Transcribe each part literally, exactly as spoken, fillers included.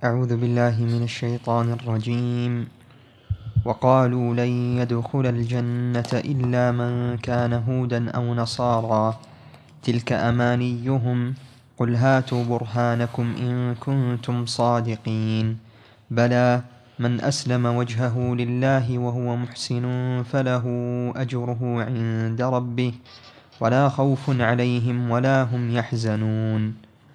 أعوذ بالله من الشيطان الرجيم. وقالوا لن يدخل الجنة إلا من كان هودا أو نصارى تلك أمانيهم قل هاتوا برهانكم إن كنتم صادقين بلى من أسلم وجهه لله وهو محسن فله أجره عند ربه ولا خوف عليهم ولا هم يحزنون.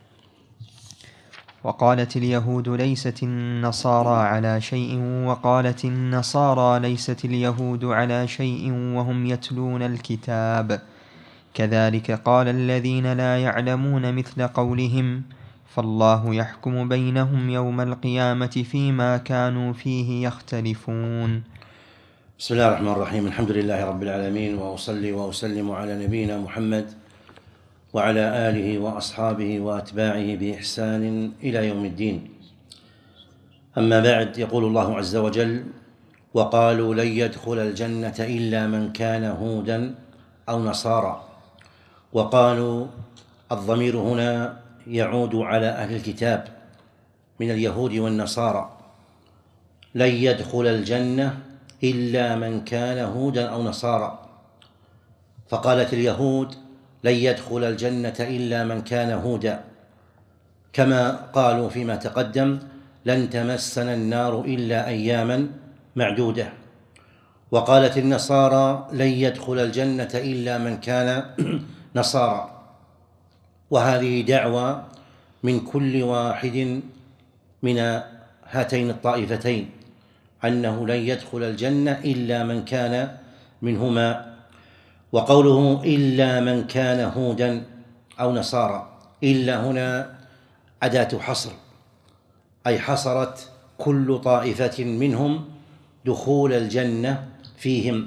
وقالت اليهود ليست النصارى على شيء وقالت النصارى ليست اليهود على شيء وهم يتلون الكتاب كذلك قال الذين لا يعلمون مثل قولهم فالله يحكم بينهم يوم القيامة فيما كانوا فيه يختلفون. بسم الله الرحمن الرحيم. الحمد لله رب العالمين، وأصلي وأسلم على نبينا محمد وعلى آله وأصحابه وأتباعه بإحسان إلى يوم الدين. أما بعد، يقول الله عز وجل: وقالوا لن يدخل الجنة إلا من كان هودا أو نصارى. وقالوا الضمير هنا يعود على أهل الكتاب من اليهود والنصارى. لن يدخل الجنة إلا من كان هودا أو نصارى، فقالت اليهود لن يدخل الجنة إلا من كان هودا، كما قالوا فيما تقدم لن تمسنا النار إلا أياما معدودة. وقالت النصارى لن يدخل الجنة إلا من كان نصارى، وهذه دعوة من كل واحد من هاتين الطائفتين أنه لن يدخل الجنة إلا من كان منهما. وقوله إلا من كان هودا أو نصارى، إلا هنا أداة حصر، أي حصرت كل طائفة منهم دخول الجنة فيهم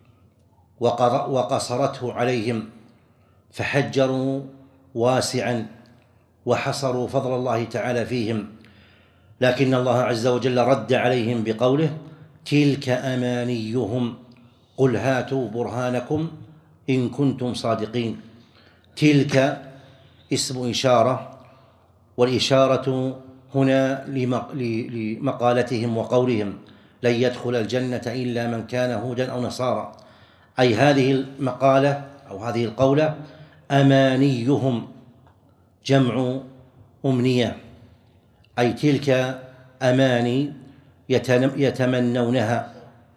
وقصرته عليهم، فحجروا واسعا وحصروا فضل الله تعالى فيهم. لكن الله عز وجل رد عليهم بقوله: تلك أمانيهم قل هاتوا برهانكم إن كنتم صادقين. تلك اسم إشارة، والإشارة هنا لمقالتهم وقولهم لن يدخل الجنة إلا من كان هودا أو نصارى، أي هذه المقالة أو هذه القولة أمانيهم، جمع أمنية، أي تلك أماني يتمنونها.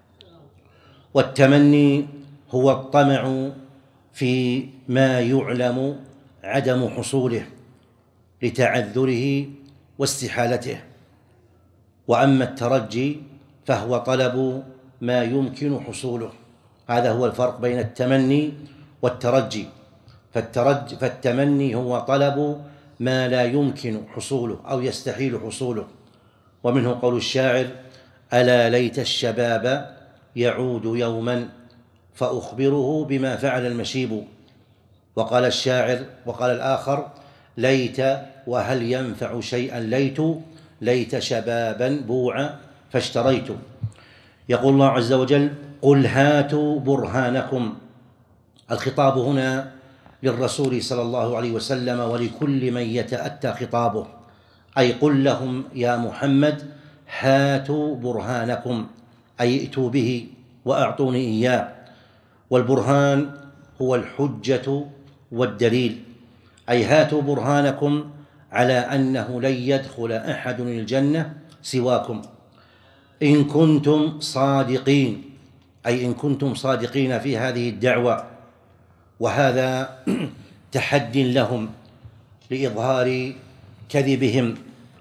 والتمني هو الطمع في ما يعلم عدم حصوله لتعذره واستحالته. وأما الترجي فهو طلب ما يمكن حصوله. هذا هو الفرق بين التمني والترجي. فالترج فالتمني هو طلب ما لا يمكن حصوله أو يستحيل حصوله. ومنه قول الشاعر: ألا ليت الشباب يعود يوما فأخبره بما فعل المشيب. وقال الشاعر وقال الآخر: ليت وهل ينفع شيئا ليت ليت شبابا بوع فاشتريت. يقول الله عز وجل: قل هاتوا برهانكم. الخطاب هنا للرسول صلى الله عليه وسلم ولكل من يتأتى خطابه، أي قل لهم يا محمد هاتوا برهانكم، أي ائتوا به وأعطوني إياه. والبرهان هو الحجة والدليل، أي هاتوا برهانكم على أنه لن يدخل أحد الجنة سواكم إن كنتم صادقين، أي إن كنتم صادقين في هذه الدعوة. وهذا تحد لهم لإظهار كذبهم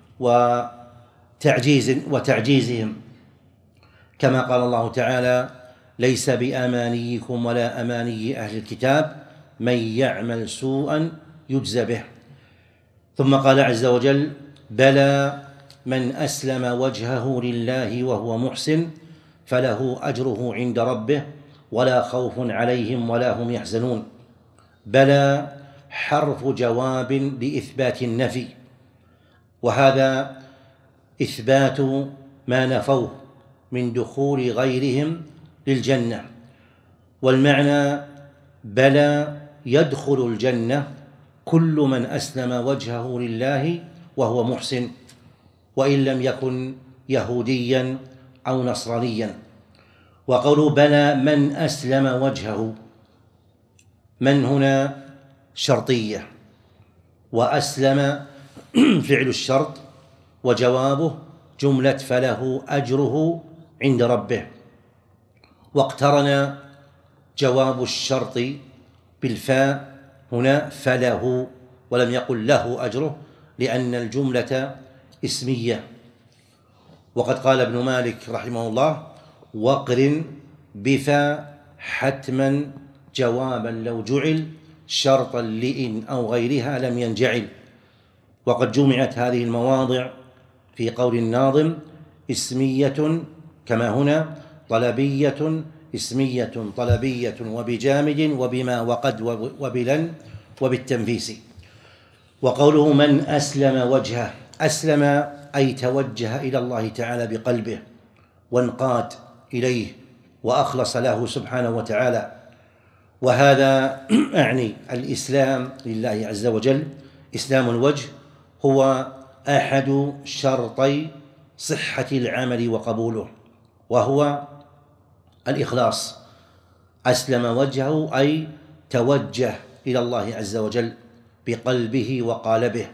وتعجيز وتعجيزهم، كما قال الله تعالى: ليس بأمانيكم ولا أماني أهل الكتاب من يعمل سوءا يجز به. ثم قال عز وجل: بلى من أسلم وجهه لله وهو محسن فله أجره عند ربه ولا خوف عليهم ولا هم يحزنون. بلى حرف جواب لإثبات النفي، وهذا إثبات ما نفوه من دخول غيرهم للجنة. والمعنى بلى يدخل الجنة كل من أسلم وجهه لله وهو محسن، وإن لم يكن يهوديا أو نصرانيا. وقوله بلى من أسلم وجهه، من هنا شرطية، وأسلم فعل الشرط، وجوابه جملة فله أجره عند ربه، واقترن جواب الشرط بالفاء هنا فله، ولم يقل له أجره، لأن الجملة اسمية. وقد قال ابن مالك رحمه الله واقرن بفاء حتما جوابا لو جعل شرطا لإن أو غيرها لم ينجعل. وقد جمعت هذه المواضع في قول الناظم اسمية كما هنا، طلبية اسمية طلبية وبجامد وبما وقد وبلن وبالتنفيس. وقوله من أسلم وجهه، أسلم أي توجه إلى الله تعالى بقلبه وانقاد إليه وأخلص له سبحانه وتعالى. وهذا أعني الإسلام لله عز وجل. إسلام الوجه هو أحد شرطي صحة العمل وقبوله، وهو الإخلاص. أسلم وجهه أي توجه إلى الله عز وجل بقلبه وقالبه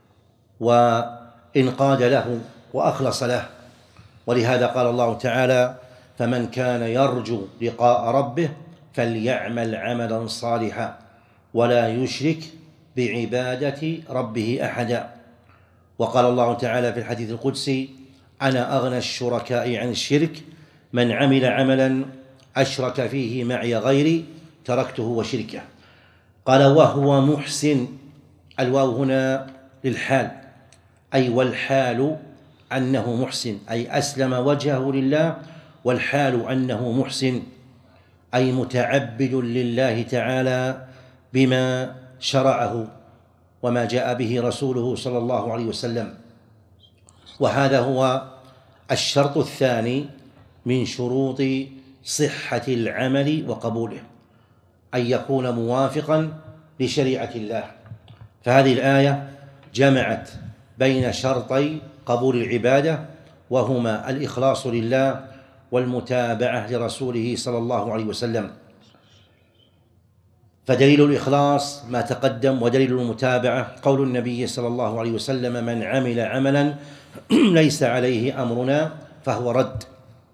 وانقاد له وأخلص له. ولهذا قال الله تعالى فمن كان يرجو لقاء ربه فليعمل عملا صالحا ولا يشرك بعبادة ربه أحدا. وقال الله تعالى في الحديث القدسي أنا أغنى الشركاء عن الشرك من عمل عملا أشرك فيه معي غيري تركته وشركه. قال وهو محسن، الواو هنا للحال، أي والحال أنه محسن، أي أسلم وجهه لله والحال أنه محسن، أي متعبد لله تعالى بما شرعه وما جاء به رسوله صلى الله عليه وسلم. وهذا هو الشرط الثاني من شروط صحة العمل وقبوله، أن يكون موافقا لشريعة الله. فهذه الآية جمعت بين شرطي قبول العبادة وهما الإخلاص لله والمتابعة لرسوله صلى الله عليه وسلم. فدليل الإخلاص ما تقدم، ودليل المتابعة قول النبي صلى الله عليه وسلم من عمل عملا ليس عليه أمرنا فهو رد.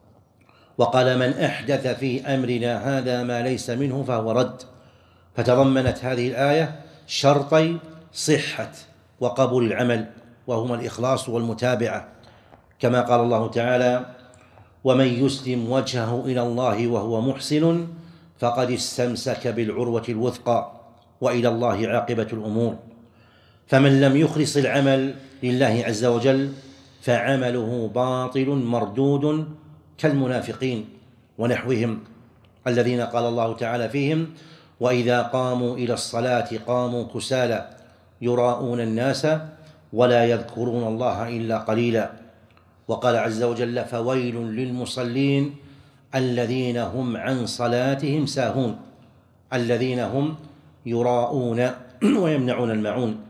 وقال من أحدث في أمرنا هذا ما ليس منه فهو رد. فتضمنت هذه الآية شرطي صحة وقبول العمل وهما الإخلاص والمتابعة، كما قال الله تعالى ومن يسلم وجهه إلى الله وهو محسن فقد استمسك بالعروة الوثقى وإلى الله عاقبة الأمور. فمن لم يخلص العمل لله عز وجل فعمله باطل مردود كالمنافقين ونحوهم الذين قال الله تعالى فيهم وإذا قاموا إلى الصلاة قاموا كسالى يراءون الناس ولا يذكرون الله إلا قليلا. وقال عز وجل فويل للمصلين الذين هم عن صلاتهم ساهون، الذين هم يراءون ويمنعون الماعون.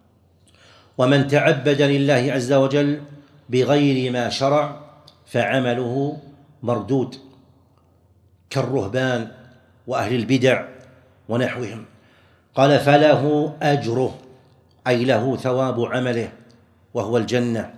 ومن تعبد لله عز وجل بغير ما شرع فعمله مردود كالرهبان وأهل البدع ونحوهم. قال فله أجره، أي له ثواب عمله وهو الجنة.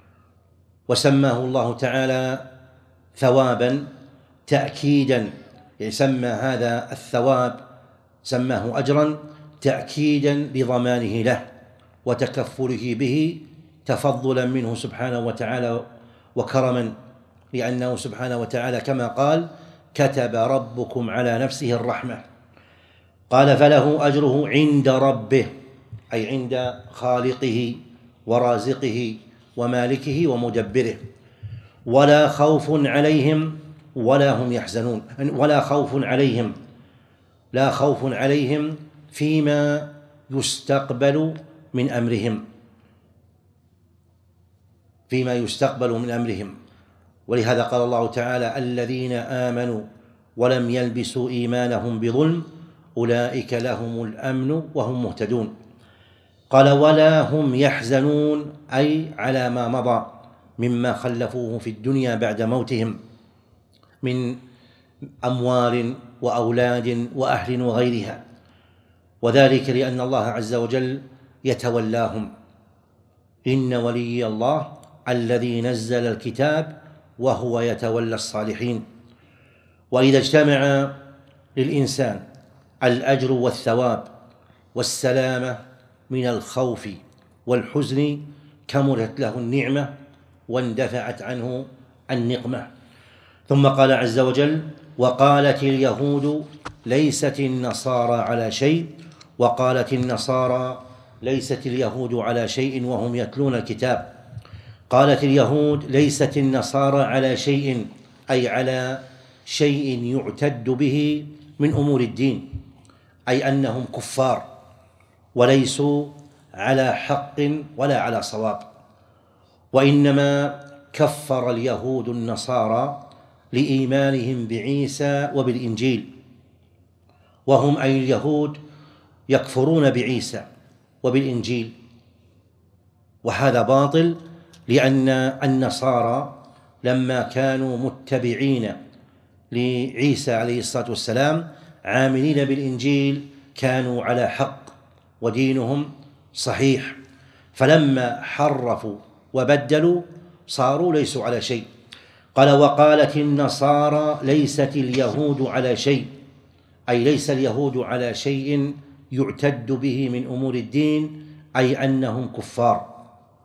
وسماه الله تعالى ثوابا تأكيدا، يسمى هذا الثواب سماه أجرا تأكيدا لضمانه له وتكفله به تفضلا منه سبحانه وتعالى وكرما، لأنه سبحانه وتعالى كما قال كتب ربكم على نفسه الرحمة. قال فله أجره عند ربه، أي عند خالقه ورازقه ومالكه ومدبره. ولا خوف عليهم ولا هم يحزنون، ولا خوف عليهم، لا خوف عليهم فيما يستقبل من أمرهم، فيما يستقبل من أمرهم. ولهذا قال الله تعالى الذين آمنوا ولم يلبسوا إيمانهم بظلم أولئك لهم الأمن وهم مهتدون. قال ولا هم يحزنون، أي على ما مضى مما خلفوه في الدنيا بعد موتهم من أموال وأولاد وأهل وغيرها، وذلك لأن الله عز وجل يتولاهم. إن ولي الله الذي نزل الكتاب وهو يتولى الصالحين. وإذا اجتمع للإنسان الأجر والثواب والسلامة من الخوف والحزن كملت له النعمة واندفعت عنه النقمة. ثم قال عز وجل: وقالت اليهود ليست النصارى على شيء وقالت النصارى ليست اليهود على شيء وهم يتلون الكتاب. قالت اليهود ليست النصارى على شيء، أي على شيء يعتد به من أمور الدين، أي أنهم كفار وليسوا على حق ولا على صواب، وإنما كفر اليهود النصارى لإيمانهم بعيسى وبالإنجيل، وهم أي اليهود يكفرون بعيسى وبالإنجيل، وهذا باطل، لأن النصارى لما كانوا متبعين لعيسى عليه الصلاة والسلام عاملين بالإنجيل كانوا على حق ودينهم صحيح، فلما حرفوا وبدلوا صاروا ليسوا على شيء. قال: وقالت النصارى ليست اليهود على شيء، أي ليس اليهود على شيء يعتد به من أمور الدين، أي أنهم كفار.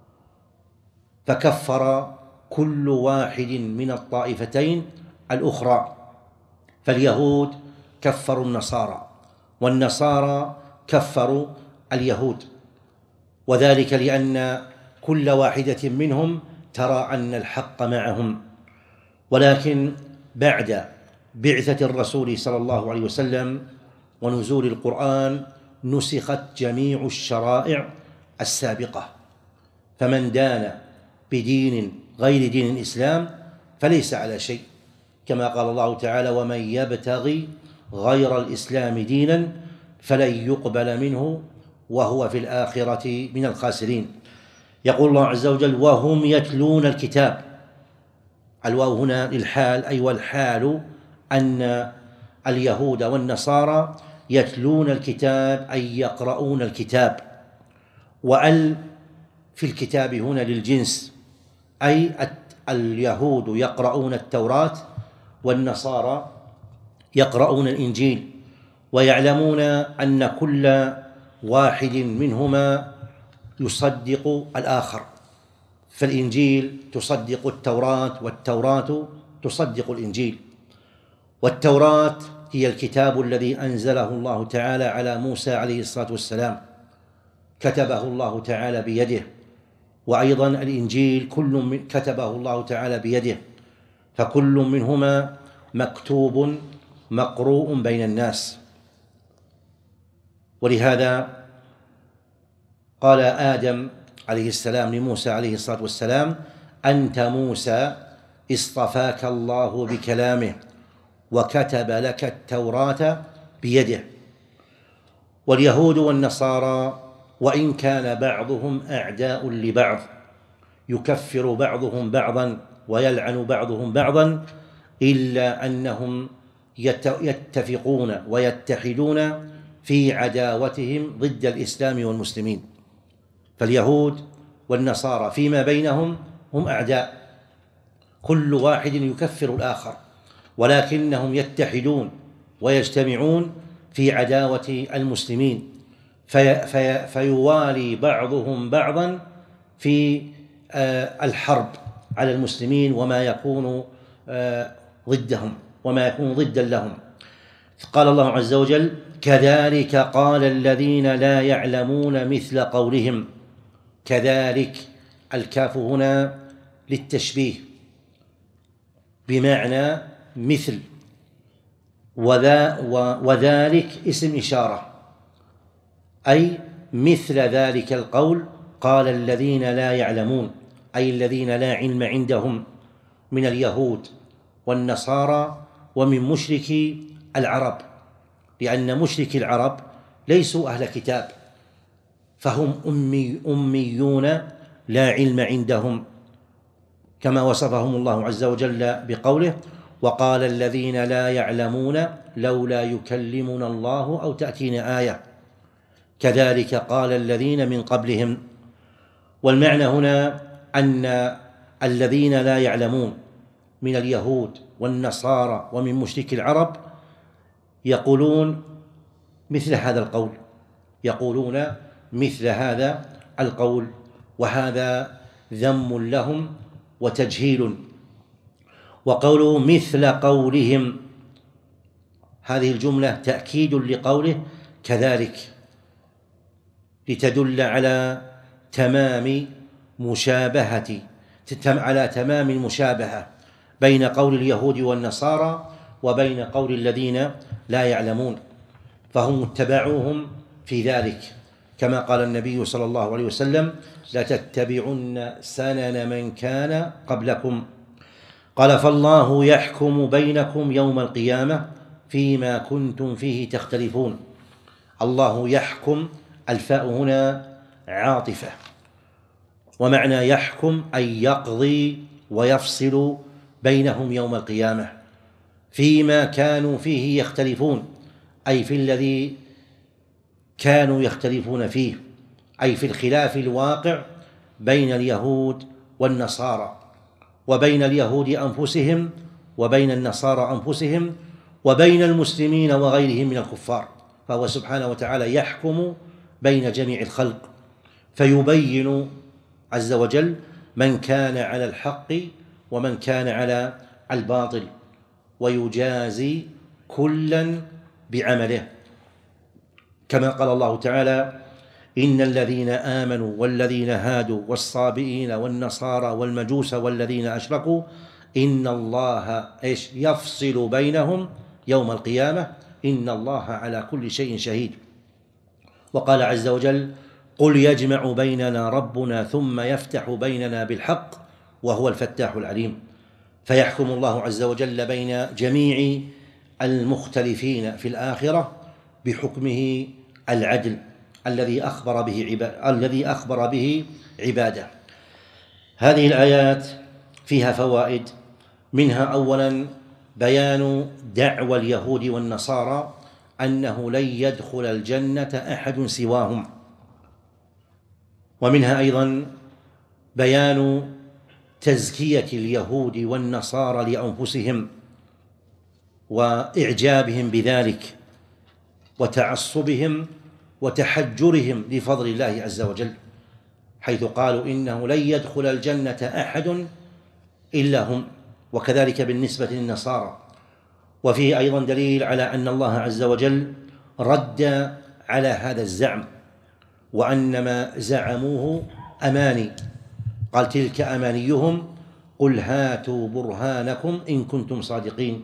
فكفر كل واحد من الطائفتين الأخرى، فاليهود كفروا النصارى والنصارى كفروا اليهود، وذلك لأن كل واحدة منهم ترى أن الحق معهم. ولكن بعد بعثة الرسول صلى الله عليه وسلم ونزول القرآن نسخت جميع الشرائع السابقة، فمن دان بدين غير دين الإسلام فليس على شيء، كما قال الله تعالى: ومن يبتغي غير الإسلام دينا فلن يقبل منه وهو في الآخرة من الخاسرين. يقول الله عز وجل: وهم يتلون الكتاب. الواو هنا للحال، أي والحال أن اليهود والنصارى يتلون الكتاب، أي يقرؤون الكتاب. وأل في الكتاب هنا للجنس، أي اليهود يقرؤون التوراة والنصارى يقرؤون الإنجيل، ويعلمون أن كل واحد منهما يصدق الآخر، فالإنجيل تصدق التوراة والتوراة تصدق الإنجيل. والتوراة هي الكتاب الذي أنزله الله تعالى على موسى عليه الصلاة والسلام، كتبه الله تعالى بيده، وأيضا الإنجيل كل من كتبه الله تعالى بيده، فكل منهما مكتوب مقروء بين الناس. ولهذا قال آدم عليه السلام لموسى عليه الصلاة والسلام: أنت موسى اصطفاك الله بكلامه وكتب لك التوراة بيده. واليهود والنصارى وإن كان بعضهم أعداء لبعض، يكفر بعضهم بعضا ويلعن بعضهم بعضا، إلا أنهم يتفقون ويتحدون في عداوتهم ضد الإسلام والمسلمين. فاليهود والنصارى فيما بينهم هم أعداء، كل واحد يكفر الآخر، ولكنهم يتحدون ويجتمعون في عداوة المسلمين، في في فيوالي بعضهم بعضا في الحرب على المسلمين وما يكون ضدهم وما يكون ضدا لهم. قال الله عز وجل: كذلك قال الذين لا يعلمون مثل قولهم. كذلك، الكاف هنا للتشبيه بمعنى مثل، وذا وذلك اسم إشارة، أي مثل ذلك القول قال الذين لا يعلمون، أي الذين لا علم عندهم من اليهود والنصارى ومن مشركي العرب، لأن مشركي العرب ليسوا أهل كتاب، فهم أمي أميون لا علم عندهم، كما وصفهم الله عز وجل بقوله: وقال الذين لا يعلمون لولا يكلمنا الله أو تأتينا آية كذلك قال الذين من قبلهم. والمعنى هنا أن الذين لا يعلمون من اليهود والنصارى ومن مشركي العرب يقولون مثل هذا القول يقولون مثل هذا القول وهذا ذم لهم وتجهيل. وقولوا مثل قولهم، هذه الجملة تأكيد لقوله كذلك، لتدل على تمام مشابهة على تمام المشابهة بين قول اليهود والنصارى وبين قول الذين لا يعلمون، فهم اتبعوهم في ذلك، كما قال النبي صلى الله عليه وسلم: لتتبعن سنن من كان قبلكم. قال: فالله يحكم بينكم يوم القيامة فيما كنتم فيه تختلفون. الله يحكم، الفاء هنا عاطفة، ومعنى يحكم أي يقضي ويفصل بينهم يوم القيامة فيما كانوا فيه يختلفون، أي في الذي كانوا يختلفون فيه، أي في الخلاف الواقع بين اليهود والنصارى، وبين اليهود أنفسهم وبين النصارى أنفسهم وبين المسلمين وغيرهم من الكفار. فهو سبحانه وتعالى يحكم بين جميع الخلق، فيبين عز وجل من كان على الحق ومن كان على الباطل، ويجازي كلا بعمله، كما قال الله تعالى: إن الذين آمنوا والذين هادوا والصابئين والنصارى والمجوس والذين أشركوا إن الله إيش يفصل بينهم يوم القيامة إن الله على كل شيء شهيد. وقال عز وجل: قل يجمع بيننا ربنا ثم يفتح بيننا بالحق وهو الفتاح العليم. فيحكم الله عز وجل بين جميع المختلفين في الآخرة بحكمه العدل الذي أخبر به عباد الذي أخبر به عباده. هذه الآيات فيها فوائد، منها أولا بيان دعوى اليهود والنصارى أنه لن يدخل الجنة أحد سواهم، ومنها أيضا بيان تزكية اليهود والنصارى لأنفسهم وإعجابهم بذلك وتعصبهم وتحجرهم لفضل الله عز وجل، حيث قالوا إنه لن يدخل الجنة أحد إلا هم، وكذلك بالنسبة للنصارى. وفيه أيضا دليل على أن الله عز وجل رد على هذا الزعم، وأن ما زعموه أماني، قال: تلك أمانيهم قل هاتوا برهانكم إن كنتم صادقين.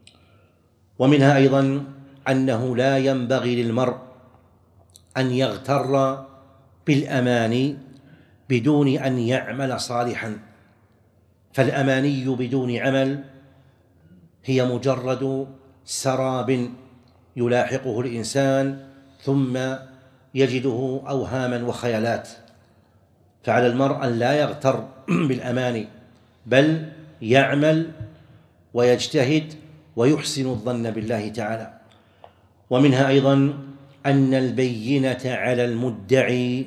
ومنها أيضا أنه لا ينبغي للمرء أن يغتر بالأماني بدون أن يعمل صالحا، فالأماني بدون عمل هي مجرد سراب يلاحقه الإنسان ثم يجده أوهاما وخيالات. فعلى المرء أن لا يغتر بالأماني، بل يعمل ويجتهد ويحسن الظن بالله تعالى. ومنها أيضا أن البينة على المدعي،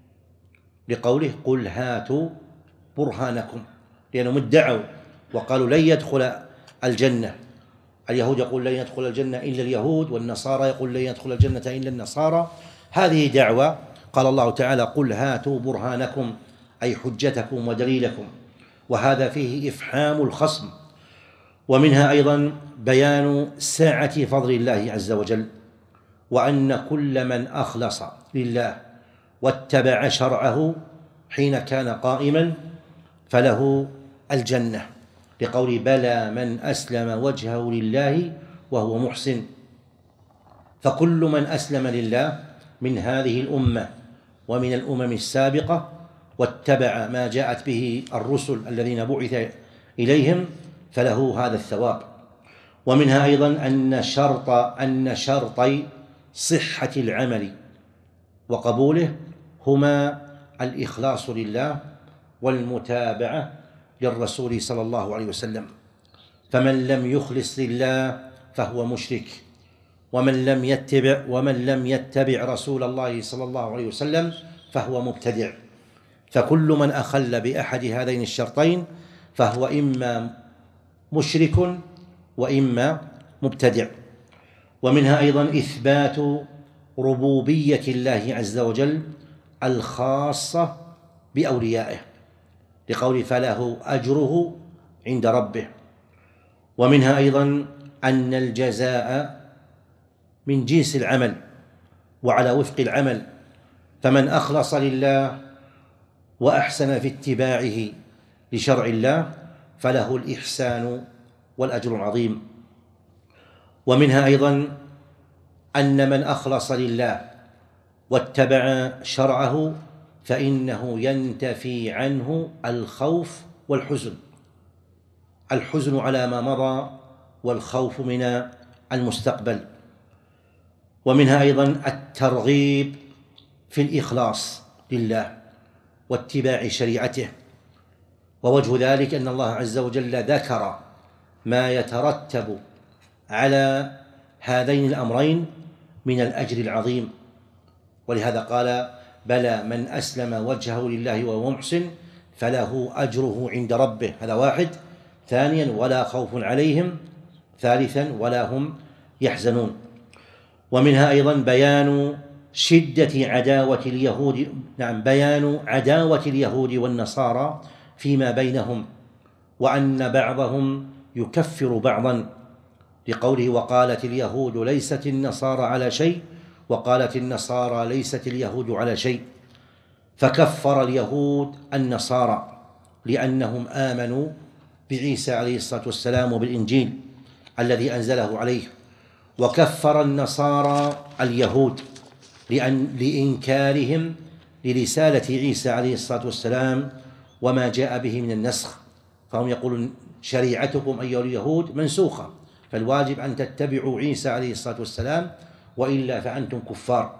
لقوله: قل هاتوا برهانكم، لأنهم ادعوا وقالوا لن يدخل الجنة. اليهود يقول لن يدخل الجنة إلا اليهود، والنصارى يقول لن يدخل الجنة إلا النصارى. هذه دعوة، قال الله تعالى: قل هاتوا برهانكم، أي حجتكم ودليلكم، وهذا فيه إفحام الخصم. ومنها أيضا بيان سعة فضل الله عز وجل، وأن كل من أخلص لله واتبع شرعه حين كان قائما فله الجنة، لقول: بلى من أسلم وجهه لله وهو محسن. فكل من أسلم لله من هذه الأمة ومن الأمم السابقة واتبع ما جاءت به الرسل الذين بعث إليهم فله هذا الثواب. ومنها أيضا أن شرط أن شرطي صحة العمل وقبوله هما الإخلاص لله والمتابعة للرسول صلى الله عليه وسلم. فمن لم يخلص لله فهو مشرك، ومن لم يتبع ومن لم يتبع رسول الله صلى الله عليه وسلم فهو مبتدع. فكل من أخل بأحد هذين الشرطين فهو إما مشرك وإما مبتدع. ومنها أيضا إثبات ربوبية الله عز وجل الخاصة بأوليائه، لقول فله أجره عند ربه. ومنها أيضا أن الجزاء من جنس العمل وعلى وفق العمل، فمن أخلص لله وأحسن في اتباعه لشرع الله فله الإحسان والأجر العظيم. ومنها أيضا أن من أخلص لله واتبع شرعه فإنه ينتفي عنه الخوف والحزن، الحزن على ما مضى والخوف من المستقبل. ومنها أيضا الترغيب في الإخلاص لله واتباع شريعته. ووجه ذلك أن الله عز وجل ذكر ما يترتب على هذين الأمرين من الأجر العظيم، ولهذا قال بلى من أسلم وجهه لله وهو محسن فله أجره عند ربه، هذا واحد. ثانيا ولا خوف عليهم. ثالثا ولا هم يحزنون. ومنها أيضا بيان شدة عداوة اليهود نعم بيان عداوة اليهود والنصارى فيما بينهم، وأن بعضهم يكفر بعضا، لقوله وقالت اليهود ليست النصارى على شيء وقالت النصارى ليست اليهود على شيء. فكفر اليهود النصارى لأنهم آمنوا بعيسى عليه الصلاة والسلام وبالإنجيل الذي أنزله عليه، وكفر النصارى اليهود لأن لإنكارهم لرسالة عيسى عليه الصلاة والسلام وما جاء به من النسخ، فهم يقولون شريعتكم أيها اليهود منسوخة، فالواجب أن تتبعوا عيسى عليه الصلاة والسلام وإلا فأنتم كفار.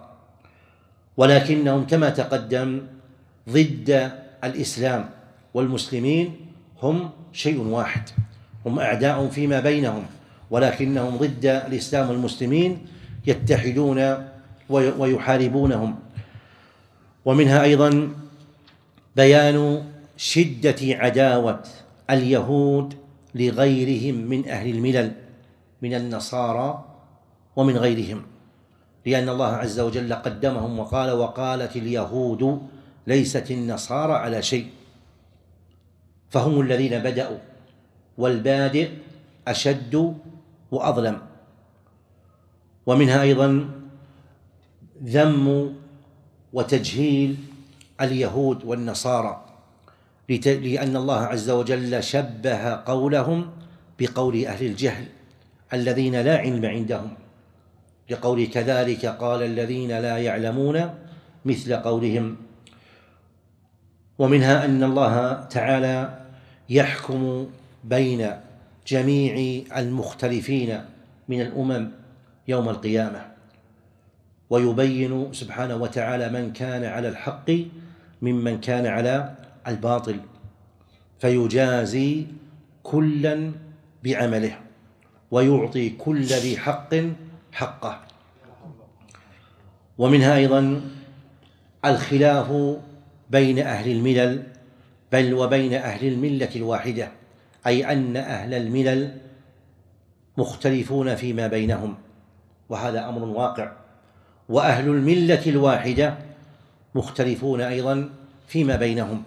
ولكنهم كما تقدم ضد الإسلام والمسلمين، هم شيء واحد، هم أعداء فيما بينهم، ولكنهم ضد الإسلام والمسلمين يتحدون ويحاربونهم. ومنها أيضا بيان شدة عداوة اليهود لغيرهم من أهل الملل من النصارى ومن غيرهم، لأن الله عز وجل قدمهم وقال وقالت اليهود ليست النصارى على شيء، فهم الذين بدأوا، والبادئ أشد وأظلم. ومنها أيضا ذم وتجهيل اليهود والنصارى، لأن الله عز وجل شبه قولهم بقول أهل الجهل الذين لا علم عندهم، لقول كذلك قال الذين لا يعلمون مثل قولهم. ومنها أن الله تعالى يحكم بين جميع المختلفين من الأمم يوم القيامة، ويبين سبحانه وتعالى من كان على الحق ممن كان على الباطل، فيجازي كلا بعمله ويعطي كل ذي حق حقه. ومنها أيضا الخلاف بين أهل الملل بل وبين أهل الملة الواحدة، أي أن أهل الملل مختلفون فيما بينهم، وهذا أمر واقع، وأهل الملة الواحدة مختلفون أيضا فيما بينهم.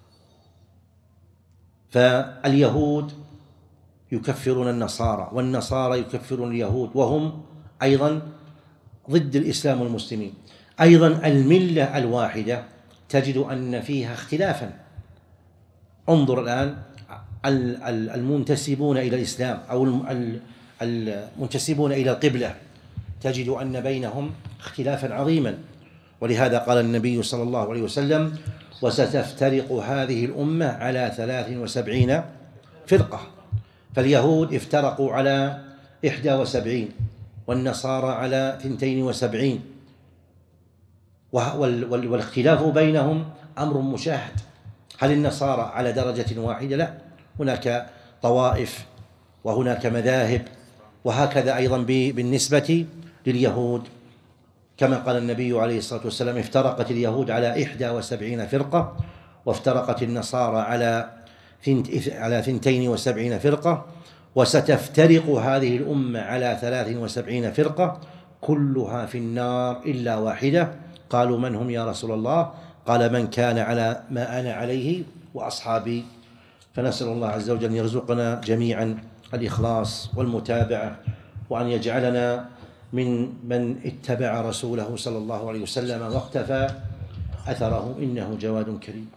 فاليهود يكفرون النصارى والنصارى يكفرون اليهود، وهم أيضا ضد الإسلام والمسلمين. أيضا الملة الواحدة تجد أن فيها اختلافا. انظر الآن المنتسبون إلى الإسلام أو المنتسبون إلى القبلة تجد أن بينهم اختلافا عظيما، ولهذا قال النبي صلى الله عليه وسلم وستفترق هذه الأمة على ثلاث وسبعين فرقة، فاليهود افترقوا على إحدى وسبعين والنصارى على اثنتين وسبعين، والاختلاف بينهم أمر مشاهد، هل النصارى على درجة واحدة؟ لا، هناك طوائف وهناك مذاهب، وهكذا أيضا بالنسبة لليهود، كما قال النبي عليه الصلاة والسلام: افترقت اليهود على إحدى وسبعين فرقة، وافترقت النصارى على على ثنتين وسبعين فرقة، وستفترق هذه الأمة على ثلاث وسبعين فرقة، كلها في النار إلا واحدة. قالوا: من هم يا رسول الله؟ قال: من كان على ما أنا عليه وأصحابي. فنسأل الله عز وجل أن يرزقنا جميعا الإخلاص والمتابعة، وأن يجعلنا من من اتبع رسوله صلى الله عليه وسلم واقتفى أثره، إنه جواد كريم.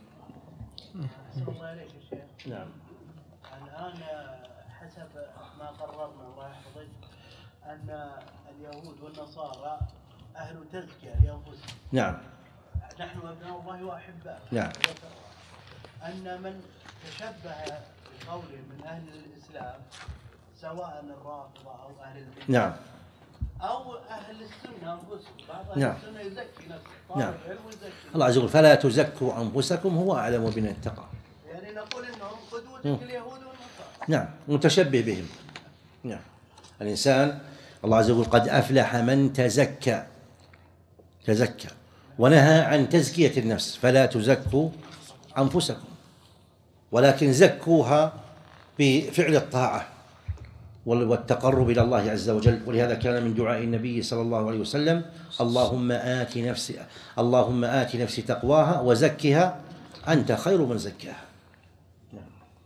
نعم. الآن حسب ما قررنا الله يحفظك أن اليهود والنصارى أهل تزكية لأنفسهم. نعم. نحن أبناء الله وأحباؤه. نعم. أن من تشبه بقوله من أهل الإسلام، سواء الرافضة أو أهل البدع، نعم، أو أهل السنة أنفسهم، بعض أهل نعم. السنة يزكي نفسه. نعم. الله عز وجل: فلا تزكوا أنفسكم هو أعلم بمن اتقى. يعني نقول إنهم قدوة اليهود والنصارى. نعم، متشبه بهم. نعم. الإنسان، الله عز وجل: قد أفلح من تزكى تزكى ونهى عن تزكية النفس، فلا تزكوا أنفسكم، ولكن زكوها بفعل الطاعة والتقرب إلى الله عز وجل. ولهذا كان من دعاء النبي صلى الله عليه وسلم: اللهم آت نفسي اللهم آت نفسي تقواها وزكها أنت خير من زكاها. أن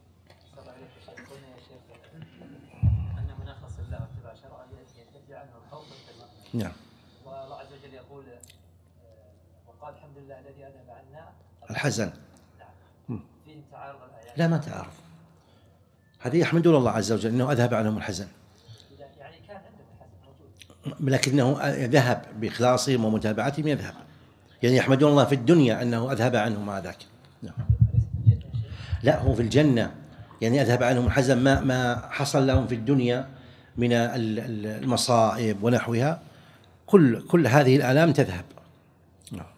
من أخلص الله واتبع شرعه ينتفي عنه الخوف والتمام. نعم. والله عز وجل يقول: وقال الحمد لله الذي أذهب عنا الحزن. نعم. فيه تعارض الآيات. لا، ما تعارض، هذه يحمدون الله عز وجل أنه أذهب عنهم الحزن، يعني كان عندهم الحزن موجود، لكنه ذهب بإخلاصهم ومتابعتهم، يذهب، يعني يحمدون الله في الدنيا أنه أذهب عنهم هذاك. نعم. لا، هو في الجنة، يعني أذهب عنهم الحزن، ما ما حصل لهم في الدنيا من المصائب ونحوها، كل كل هذه الآلام تذهب. نعم.